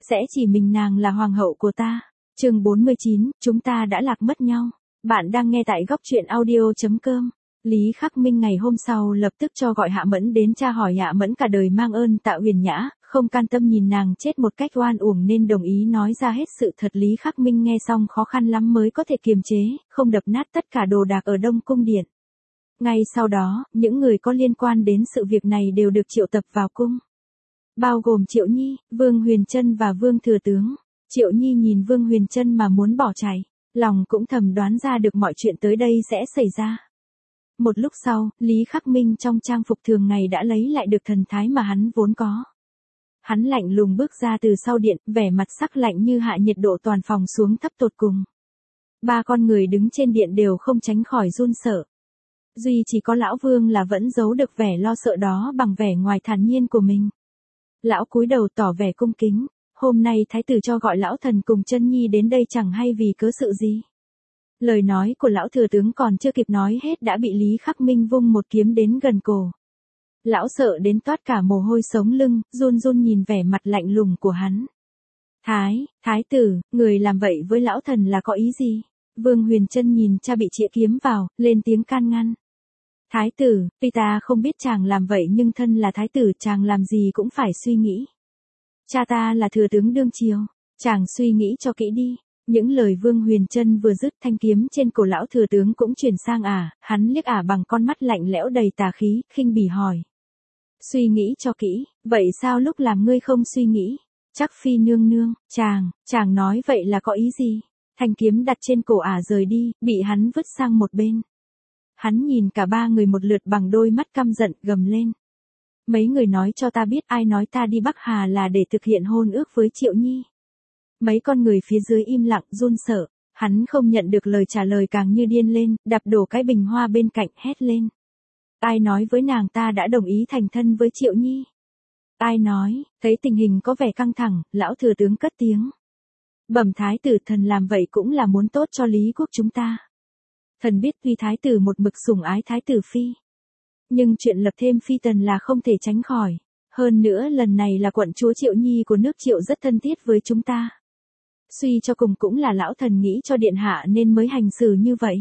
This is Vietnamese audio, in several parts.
sẽ chỉ mình nàng là hoàng hậu của ta. Chương 49, chúng ta đã lạc mất nhau. Bạn đang nghe tại góc truyện audio.com. Lý Khắc Minh ngày hôm sau lập tức cho gọi Hạ Mẫn đến tra hỏi. Hạ Mẫn cả đời mang ơn Tạ Huyền Nhã, không can tâm nhìn nàng chết một cách oan uổng nên đồng ý nói ra hết sự thật. Lý Khắc Minh nghe xong khó khăn lắm mới có thể kiềm chế, không đập nát tất cả đồ đạc ở Đông Cung Điện. Ngay sau đó, những người có liên quan đến sự việc này đều được triệu tập vào cung. Bao gồm Triệu Nhi, Vương Huyền Trân và Vương Thừa Tướng. Triệu Nhi nhìn Vương Huyền Trân mà muốn bỏ chạy, lòng cũng thầm đoán ra được mọi chuyện tới đây sẽ xảy ra. Một lúc sau, Lý Khắc Minh trong trang phục thường ngày đã lấy lại được thần thái mà hắn vốn có. Hắn lạnh lùng bước ra từ sau điện, vẻ mặt sắc lạnh như hạ nhiệt độ toàn phòng xuống thấp tột cùng. Ba con người đứng trên điện đều không tránh khỏi run sợ. Duy chỉ có lão Vương là vẫn giấu được vẻ lo sợ đó bằng vẻ ngoài thản nhiên của mình. Lão cúi đầu tỏ vẻ cung kính, hôm nay thái tử cho gọi lão thần cùng Chân Nhi đến đây chẳng hay vì cớ sự gì. Lời nói của lão thừa tướng còn chưa kịp nói hết đã bị Lý Khắc Minh vung một kiếm đến gần cổ. Lão sợ đến toát cả mồ hôi sống lưng, run run nhìn vẻ mặt lạnh lùng của hắn. Thái tử, người làm vậy với lão thần là có ý gì? Vương Huyền Trân nhìn cha bị chĩa kiếm vào, lên tiếng can ngăn. Thái tử, tuy ta không biết chàng làm vậy nhưng thân là thái tử chàng làm gì cũng phải suy nghĩ. Cha ta là thừa tướng đương triều, chàng suy nghĩ cho kỹ đi. Những lời Vương Huyền Trân vừa dứt thanh kiếm trên cổ lão thừa tướng cũng chuyển sang hắn liếc bằng con mắt lạnh lẽo đầy tà khí, khinh bỉ hỏi. Suy nghĩ cho kỹ, vậy sao lúc làm ngươi không suy nghĩ? Chắc phi nương nương, chàng nói vậy là có ý gì? Thanh kiếm đặt trên cổ rời đi, bị hắn vứt sang một bên. Hắn nhìn cả ba người một lượt bằng đôi mắt căm giận, gầm lên. Mấy người nói cho ta biết ai nói ta đi Bắc Hà là để thực hiện hôn ước với Triệu Nhi. Mấy con người phía dưới im lặng run sợ, hắn không nhận được lời trả lời càng như điên lên, đạp đổ cái bình hoa bên cạnh hét lên. Ai nói với nàng ta đã đồng ý thành thân với Triệu Nhi? Ai nói? Thấy tình hình có vẻ căng thẳng, lão thừa tướng cất tiếng. Bẩm thái tử, thần làm vậy cũng là muốn tốt cho Lý quốc chúng ta. Thần biết tuy thái tử một mực sủng ái thái tử phi, nhưng chuyện lập thêm phi tần là không thể tránh khỏi. Hơn nữa lần này là quận chúa Triệu Nhi của nước Triệu rất thân thiết với chúng ta. Suy cho cùng cũng là lão thần nghĩ cho điện hạ nên mới hành xử như vậy.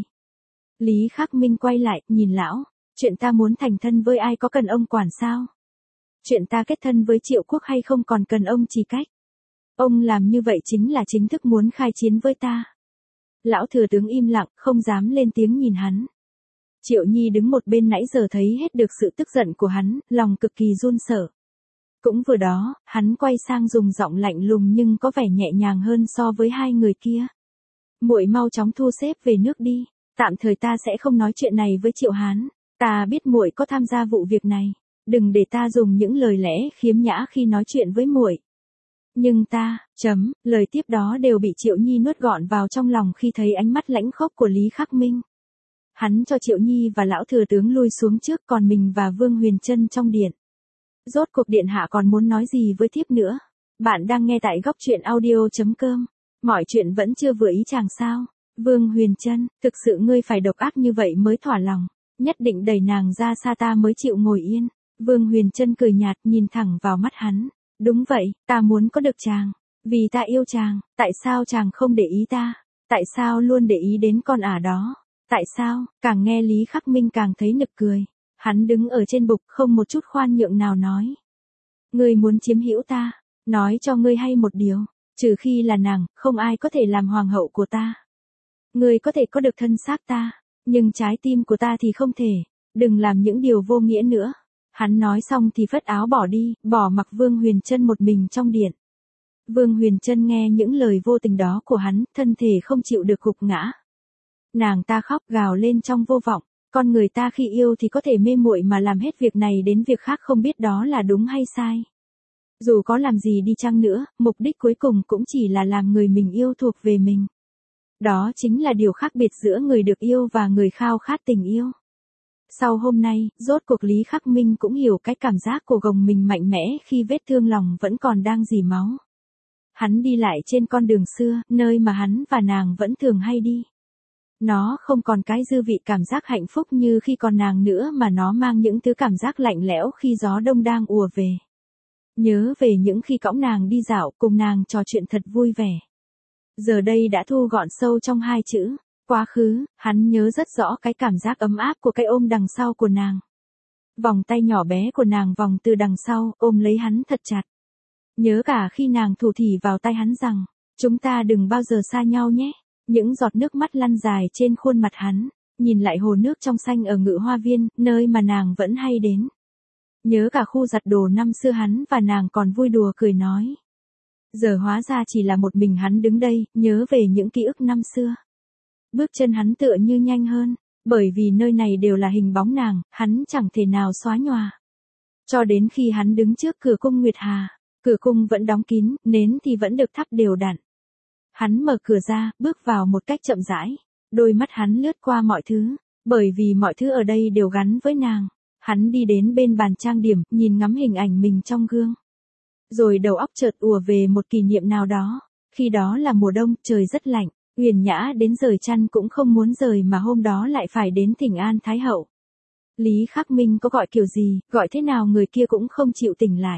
Lý Khắc Minh quay lại, nhìn lão. Chuyện ta muốn thành thân với ai có cần ông quản sao? Chuyện ta kết thân với Triệu quốc hay không còn cần ông chỉ cách. Ông làm như vậy chính là chính thức muốn khai chiến với ta. Lão thừa tướng im lặng, không dám lên tiếng nhìn hắn. Triệu Nhi đứng một bên nãy giờ thấy hết được sự tức giận của hắn, lòng cực kỳ run sợ. Cũng vừa đó, hắn quay sang dùng giọng lạnh lùng nhưng có vẻ nhẹ nhàng hơn so với hai người kia. Muội mau chóng thu xếp về nước đi, tạm thời ta sẽ không nói chuyện này với Triệu Hán. Ta biết muội có tham gia vụ việc này, đừng để ta dùng những lời lẽ khiếm nhã khi nói chuyện với muội. Nhưng ta, lời tiếp đó đều bị Triệu Nhi nuốt gọn vào trong lòng khi thấy ánh mắt lãnh khốc của Lý Khắc Minh. Hắn cho Triệu Nhi và lão thừa tướng lui xuống trước, còn mình và Vương Huyền Trân trong điện. Rốt cuộc điện hạ còn muốn nói gì với thiếp nữa? Bạn đang nghe tại góc truyện audio.com. Mọi chuyện vẫn chưa vừa ý chàng sao? Vương Huyền Trân, thực sự ngươi phải độc ác như vậy mới thỏa lòng. Nhất định đẩy nàng ra xa ta mới chịu ngồi yên. Vương Huyền Trân cười nhạt nhìn thẳng vào mắt hắn. Đúng vậy, ta muốn có được chàng. Vì ta yêu chàng, tại sao chàng không để ý ta? Tại sao luôn để ý đến con đó? Tại sao? Càng nghe Lý Khắc Minh càng thấy nực cười. Hắn đứng ở trên bục không một chút khoan nhượng nào nói. Ngươi muốn chiếm hữu ta, nói cho ngươi hay một điều, trừ khi là nàng, không ai có thể làm hoàng hậu của ta. Ngươi có thể có được thân xác ta, nhưng trái tim của ta thì không thể, đừng làm những điều vô nghĩa nữa. Hắn nói xong thì phất áo bỏ đi, bỏ mặc Vương Huyền Trân một mình trong điện. Vương Huyền Trân nghe những lời vô tình đó của hắn, thân thể không chịu được gục ngã. Nàng ta khóc gào lên trong vô vọng. Con người ta khi yêu thì có thể mê muội mà làm hết việc này đến việc khác không biết đó là đúng hay sai. Dù có làm gì đi chăng nữa, mục đích cuối cùng cũng chỉ là làm người mình yêu thuộc về mình. Đó chính là điều khác biệt giữa người được yêu và người khao khát tình yêu. Sau hôm nay, rốt cuộc Lý Khắc Minh cũng hiểu cái cảm giác của gồng mình mạnh mẽ khi vết thương lòng vẫn còn đang rỉ máu. Hắn đi lại trên con đường xưa, nơi mà hắn và nàng vẫn thường hay đi. Nó không còn cái dư vị cảm giác hạnh phúc như khi còn nàng nữa mà nó mang những thứ cảm giác lạnh lẽo khi gió đông đang ùa về. Nhớ về những khi cõng nàng đi dạo, cùng nàng trò chuyện thật vui vẻ. Giờ đây đã thu gọn sâu trong hai chữ, quá khứ. Hắn nhớ rất rõ cái cảm giác ấm áp của cái ôm đằng sau của nàng. Vòng tay nhỏ bé của nàng vòng từ đằng sau, ôm lấy hắn thật chặt. Nhớ cả khi nàng thủ thỉ vào tay hắn rằng, chúng ta đừng bao giờ xa nhau nhé. Những giọt nước mắt lăn dài trên khuôn mặt hắn, nhìn lại hồ nước trong xanh ở Ngự Hoa Viên, nơi mà nàng vẫn hay đến. Nhớ cả khu giặt đồ năm xưa hắn và nàng còn vui đùa cười nói. Giờ hóa ra chỉ là một mình hắn đứng đây, nhớ về những ký ức năm xưa. Bước chân hắn tựa như nhanh hơn, bởi vì nơi này đều là hình bóng nàng, hắn chẳng thể nào xóa nhòa. Cho đến khi hắn đứng trước cửa cung Nguyệt Hà, cửa cung vẫn đóng kín, nến thì vẫn được thắp đều đặn. Hắn mở cửa ra, bước vào một cách chậm rãi, đôi mắt hắn lướt qua mọi thứ, bởi vì mọi thứ ở đây đều gắn với nàng. Hắn đi đến bên bàn trang điểm, nhìn ngắm hình ảnh mình trong gương. Rồi đầu óc chợt ùa về một kỷ niệm nào đó, khi đó là mùa đông, trời rất lạnh, Uyển Nhã đến rời chăn cũng không muốn rời mà hôm đó lại phải đến thỉnh an Thái hậu. Lý Khắc Minh có gọi kiểu gì, gọi thế nào người kia cũng không chịu tỉnh lại.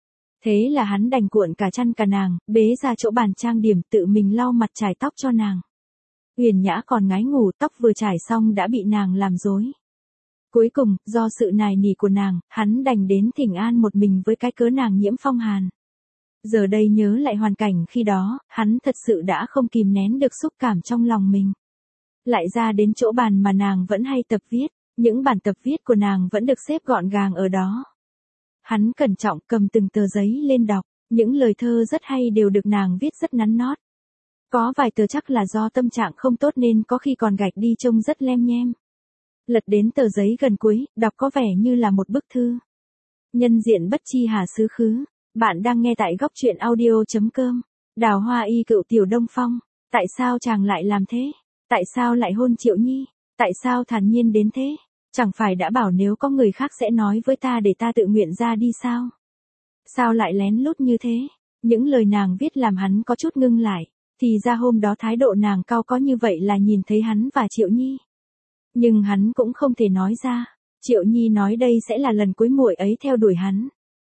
Thế là hắn đành cuộn cả chăn cả nàng, bế ra chỗ bàn trang điểm tự mình lau mặt chải tóc cho nàng. Uyển Nhã còn ngái ngủ, tóc vừa trải xong đã bị nàng làm rối. Cuối cùng, do sự nài nỉ của nàng, hắn đành đến thỉnh an một mình với cái cớ nàng nhiễm phong hàn. Giờ đây nhớ lại hoàn cảnh khi đó, hắn thật sự đã không kìm nén được xúc cảm trong lòng mình. Lại ra đến chỗ bàn mà nàng vẫn hay tập viết, những bản tập viết của nàng vẫn được xếp gọn gàng ở đó. Hắn cẩn trọng cầm từng tờ giấy lên đọc, những lời thơ rất hay đều được nàng viết rất nắn nót. Có vài tờ chắc là do tâm trạng không tốt nên có khi còn gạch đi trông rất lem nhem. Lật đến tờ giấy gần cuối, đọc có vẻ như là một bức thư. Nhân diện bất chi hà xứ khứ, bạn đang nghe tại góc truyện audio.com. Đào Hoa Y cựu Tiểu Đông Phong, tại sao chàng lại làm thế? Tại sao lại hôn Triệu Nhi? Tại sao thản nhiên đến thế? Chẳng phải đã bảo nếu có người khác sẽ nói với ta để ta tự nguyện ra đi sao? Sao lại lén lút như thế? Những lời nàng viết làm hắn có chút ngưng lại, thì ra hôm đó thái độ nàng cao có như vậy là nhìn thấy hắn và Triệu Nhi. Nhưng hắn cũng không thể nói ra, Triệu Nhi nói đây sẽ là lần cuối muội ấy theo đuổi hắn.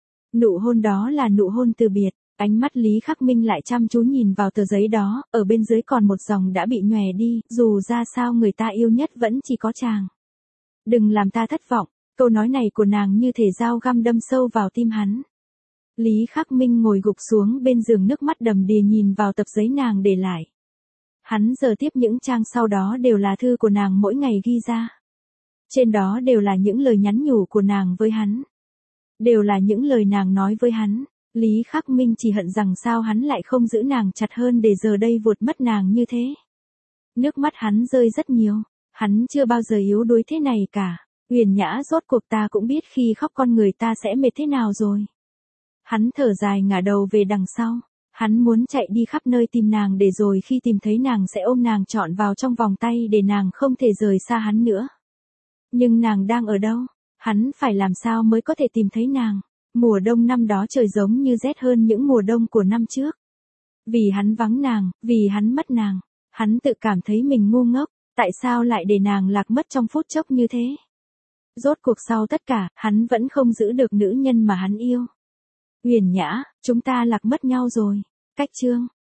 Nụ hôn đó là nụ hôn từ biệt, ánh mắt Lý Khắc Minh lại chăm chú nhìn vào tờ giấy đó, ở bên dưới còn một dòng đã bị nhòe đi, dù ra sao người ta yêu nhất vẫn chỉ có chàng. Đừng làm ta thất vọng, câu nói này của nàng như thể dao găm đâm sâu vào tim hắn. Lý Khắc Minh ngồi gục xuống bên giường nước mắt đầm đìa nhìn vào tập giấy nàng để lại. Hắn giờ tiếp những trang sau đó đều là thư của nàng mỗi ngày ghi ra. Trên đó đều là những lời nhắn nhủ của nàng với hắn. Đều là những lời nàng nói với hắn. Lý Khắc Minh chỉ hận rằng sao hắn lại không giữ nàng chặt hơn để giờ đây vụt mất nàng như thế. Nước mắt hắn rơi rất nhiều. Hắn chưa bao giờ yếu đuối thế này cả. Uyển Nhã rốt cuộc ta cũng biết khi khóc con người ta sẽ mệt thế nào rồi. Hắn thở dài ngả đầu về đằng sau. Hắn muốn chạy đi khắp nơi tìm nàng để rồi khi tìm thấy nàng sẽ ôm nàng trọn vào trong vòng tay để nàng không thể rời xa hắn nữa. Nhưng nàng đang ở đâu? Hắn phải làm sao mới có thể tìm thấy nàng? Mùa đông năm đó trời giống như rét hơn những mùa đông của năm trước. Vì hắn vắng nàng, vì hắn mất nàng. Hắn tự cảm thấy mình ngu ngốc, tại sao lại để nàng lạc mất trong phút chốc như thế? Rốt cuộc sau tất cả, hắn vẫn không giữ được nữ nhân mà hắn yêu. Uyển Nhã, chúng ta lạc mất nhau rồi. Cách chương